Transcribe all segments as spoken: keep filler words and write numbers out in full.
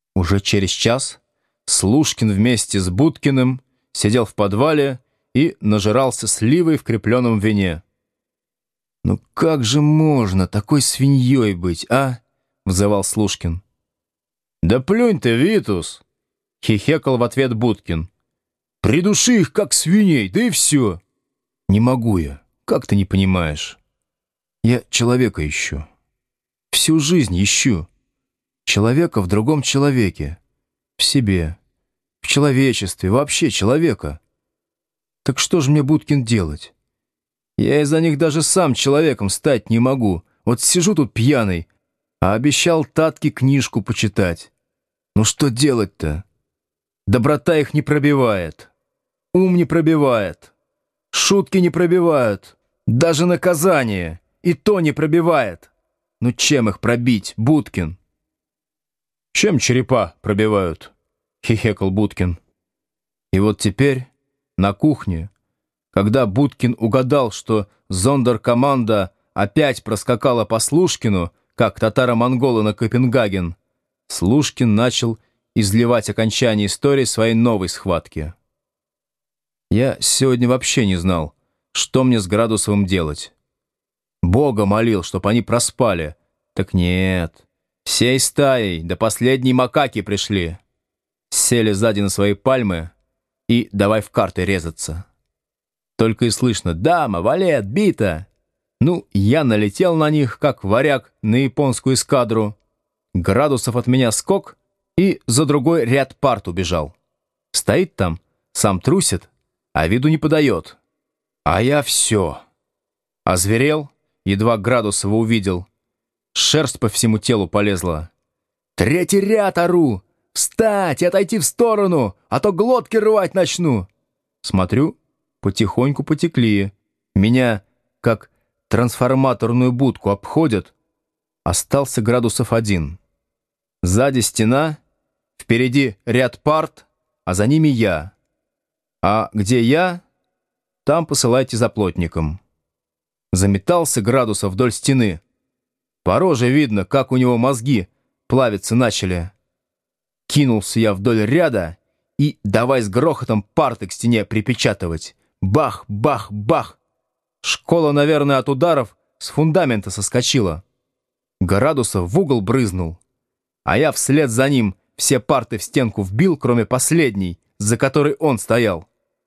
Уже через час Слушкин вместе с Будкиным сидел в подвале и нажирался сливой в крепленном вине. «Ну как же можно такой свиньей быть, а?» — взывал Слушкин. «Да плюнь ты, Витус!» — хихекал в ответ Будкин. «Придуши их, как свиней, да и все!» «Не могу я, как ты не понимаешь? Я человека ищу. Всю жизнь ищу. Человека в другом человеке. В себе. В человечестве. Вообще человека. Так что же мне, Будкин, делать? Я из-за них даже сам человеком стать не могу. Вот сижу тут пьяный, а обещал Татке книжку почитать. Ну что делать-то? Доброта их не пробивает. Ум не пробивает. Шутки не пробивают. Даже наказание. И то не пробивает. Ну чем их пробить, Будкин? «Чем черепа пробивают?» — хихекал Будкин. И вот теперь на кухне, когда Будкин угадал, что зондеркоманда опять проскакала по Слушкину, как татаро-монголы на Копенгаген, Слушкин начал изливать окончание истории своей новой схватки. Я сегодня вообще не знал, что мне с Градусовым делать. Бога молил, чтоб они проспали. Так нет, всей стаей до последней макаки пришли. Сели сзади на свои пальмы и давай в карты резаться. Только и слышно: «Дама, валет, бита!» Ну, я налетел на них, как варяг на японскую эскадру. Градусов от меня скок и за другой ряд парт убежал. Стоит там, сам трусит, а виду не подает. А я все. Озверел, едва Градусова увидел. Шерсть по всему телу полезла. «Третий ряд, ору! Встать и отойти в сторону, а то глотки рвать начну!» Смотрю, потихоньку потекли. Меня, как трансформаторную будку, обходят. Остался Градусов один. Сзади стена, впереди ряд парт, а за ними я. А где я, там посылайте за плотником. Заметался Градусов вдоль стены. По роже видно, как у него мозги плавиться начали. Кинулся я вдоль ряда и давай с грохотом парты к стене припечатывать. Бах, бах, бах. Школа, наверное, от ударов с фундамента соскочила. Градусов в угол брызнул, а я вслед за ним все парты в стенку вбил, кроме последней, за которой он стоял.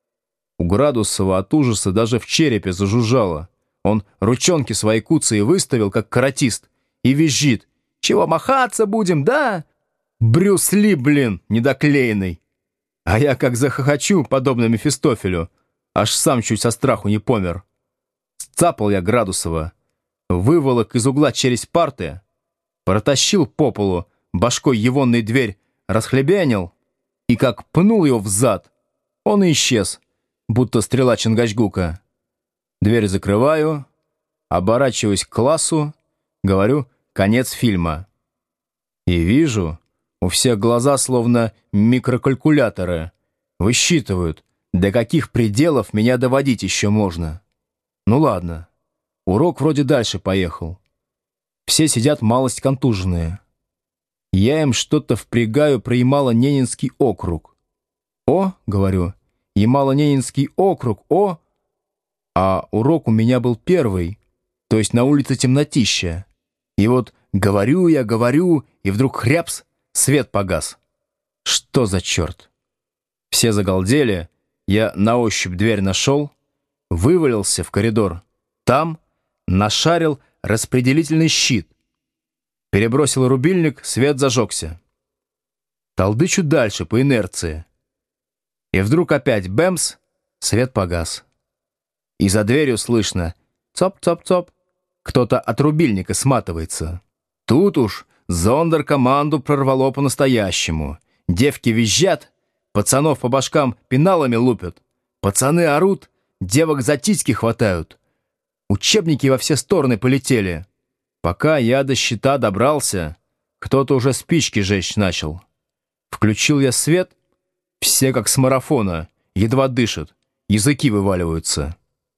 У Градусова от ужаса даже в черепе зажужжало. Он ручонки свои куцые выставил, как каратист, и визжит: «Чего махаться будем, да? Брюс Ли, блин, недоклеенный!» А я как захохочу, подобно Мефистофелю, аж сам чуть со страху не помер. Сцапал я Градусова, выволок из угла через парты, протащил по полу, башкой егонной дверь расхлебянил, и как пнул его взад, он и исчез, будто стрела Чингачгука. Дверь закрываю, оборачиваюсь к классу, говорю: конец фильма. И вижу, у всех глаза словно микрокалькуляторы. Высчитывают, до каких пределов меня доводить еще можно. Ну ладно, урок вроде дальше поехал. Все сидят малость контуженные. Я им что-то впрягаю про Ямало-Ненецкий округ. «О», — говорю, — «Ямало-Ненецкий округ, о». А урок у меня был первый, то есть на улице темнотища. И вот говорю я, говорю, и вдруг хряпс, свет погас. Что за черт? Все загалдели, я на ощупь дверь нашел, вывалился в коридор. Там нашарил распределительный щит. Перебросил рубильник, свет зажегся. Толдычу дальше по инерции. И вдруг опять бэмс, свет погас. И за дверью слышно: цоп-цоп-цоп. Кто-то от рубильника сматывается. Тут уж зондеркоманду прорвало по-настоящему. Девки визжат, пацанов по башкам пеналами лупят. Пацаны орут, девок за титьки хватают. Учебники во все стороны полетели. Пока я до щита добрался, кто-то уже спички жечь начал. Включил я свет, все как с марафона, едва дышат, языки вываливаются.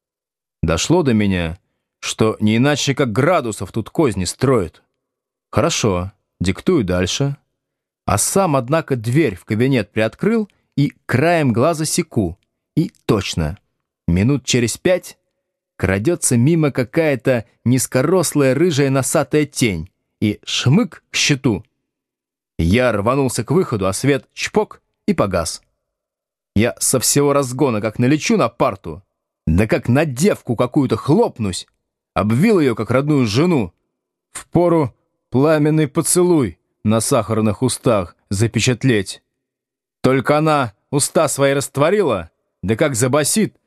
Дошло до меня, что не иначе как Градусов тут козни строит. Хорошо, диктую дальше. А сам, однако, дверь в кабинет приоткрыл и краем глаза секу. И точно, минут через пять крадется мимо какая-то низкорослая рыжая носатая тень и шмык к щиту. Я рванулся к выходу, а свет чпок и погас. Я со всего разгона как налечу на парту, да как на девку какую-то хлопнусь, обвил ее как родную жену. Впору пламенный поцелуй на сахарных устах запечатлеть. Только она уста свои растворила, да как забасит: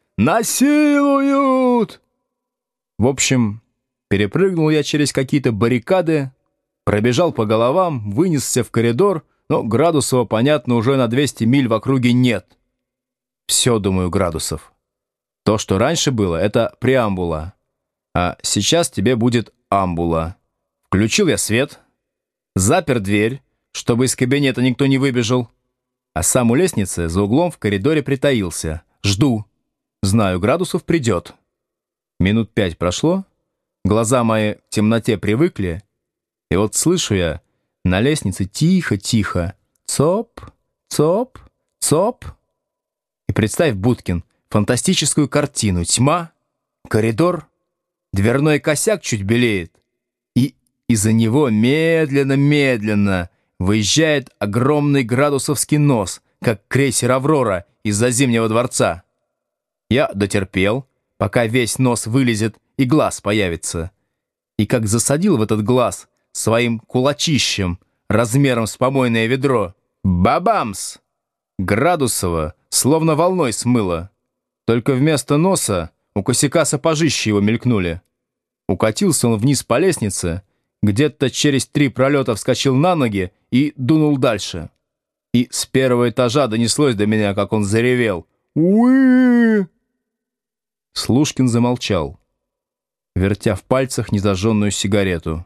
«Насилуют!» В общем, перепрыгнул я через какие-то баррикады, пробежал по головам, вынесся в коридор, но Градусова, понятно, уже на двести миль в округе нет. Все, думаю, Градусов. То, что раньше было, это преамбула. А сейчас тебе будет амбула. Включил я свет, запер дверь, чтобы из кабинета никто не выбежал, а сам у лестницы за углом в коридоре притаился. Жду. Знаю, Градусов придет. Минут пять прошло, глаза мои к темноте привыкли, и вот слышу я на лестнице тихо-тихо «Цоп, цоп, цоп». И представь, Будкин, фантастическую картину: тьма, коридор, дверной косяк чуть белеет, и из-за него медленно-медленно выезжает огромный градусовский нос, как крейсер «Аврора» из-за Зимнего дворца. Я дотерпел, пока весь нос вылезет и глаз появится, и как засадил в этот глаз своим кулачищем размером с помойное ведро. Бабамс! Градусова словно волной смыло. Только вместо носа у косяка сапожища его мелькнули. Укатился он вниз по лестнице, где-то через три пролета вскочил на ноги и дунул дальше. И с первого этажа донеслось до меня, как он заревел: «Уи!» Слушкин замолчал, вертя в пальцах незажженную сигарету.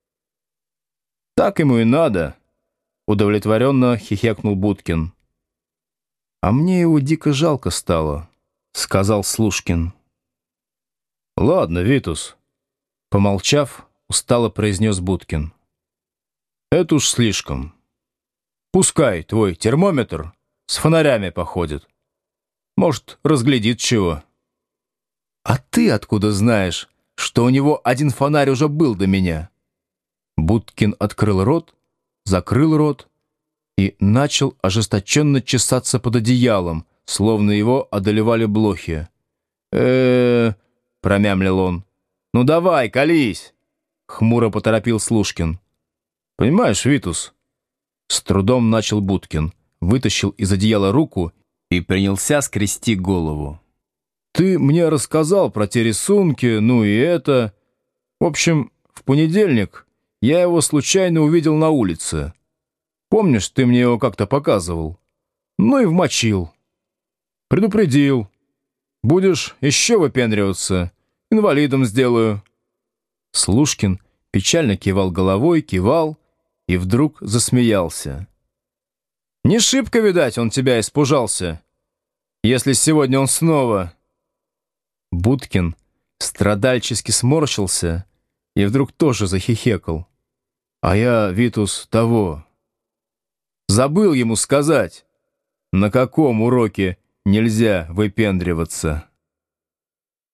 «Так ему и надо», — удовлетворенно хихекнул Будкин. «А мне его дико жалко стало», — сказал Слушкин. «Ладно, Витус», — помолчав, устало произнес Будкин. «Это уж слишком. Пускай твой термометр с фонарями походит. Может, разглядит чего». «А ты откуда знаешь, что у него один фонарь уже был до меня?» Будкин открыл рот, закрыл рот и начал ожесточенно чесаться под одеялом, словно его одолевали блохи. э промямлил он. «Ну давай, колись!» — хмуро поторопил Слушкин. «Понимаешь, Витус?» С трудом начал Будкин, вытащил из одеяла руку и принялся скрести голову. «Ты мне рассказал про те рисунки, ну и это. В общем, в понедельник я его случайно увидел на улице. Помнишь, ты мне его как-то показывал? Ну и вмочил. Предупредил. Будешь еще выпендриваться, инвалидом сделаю». Слушкин печально кивал головой, кивал и вдруг засмеялся. «Не шибко, видать, он тебя испужался, если сегодня он снова...» Будкин страдальчески сморщился и вдруг тоже захихекал. «А я, Витус, того... забыл ему сказать, на каком уроке нельзя выпендриваться».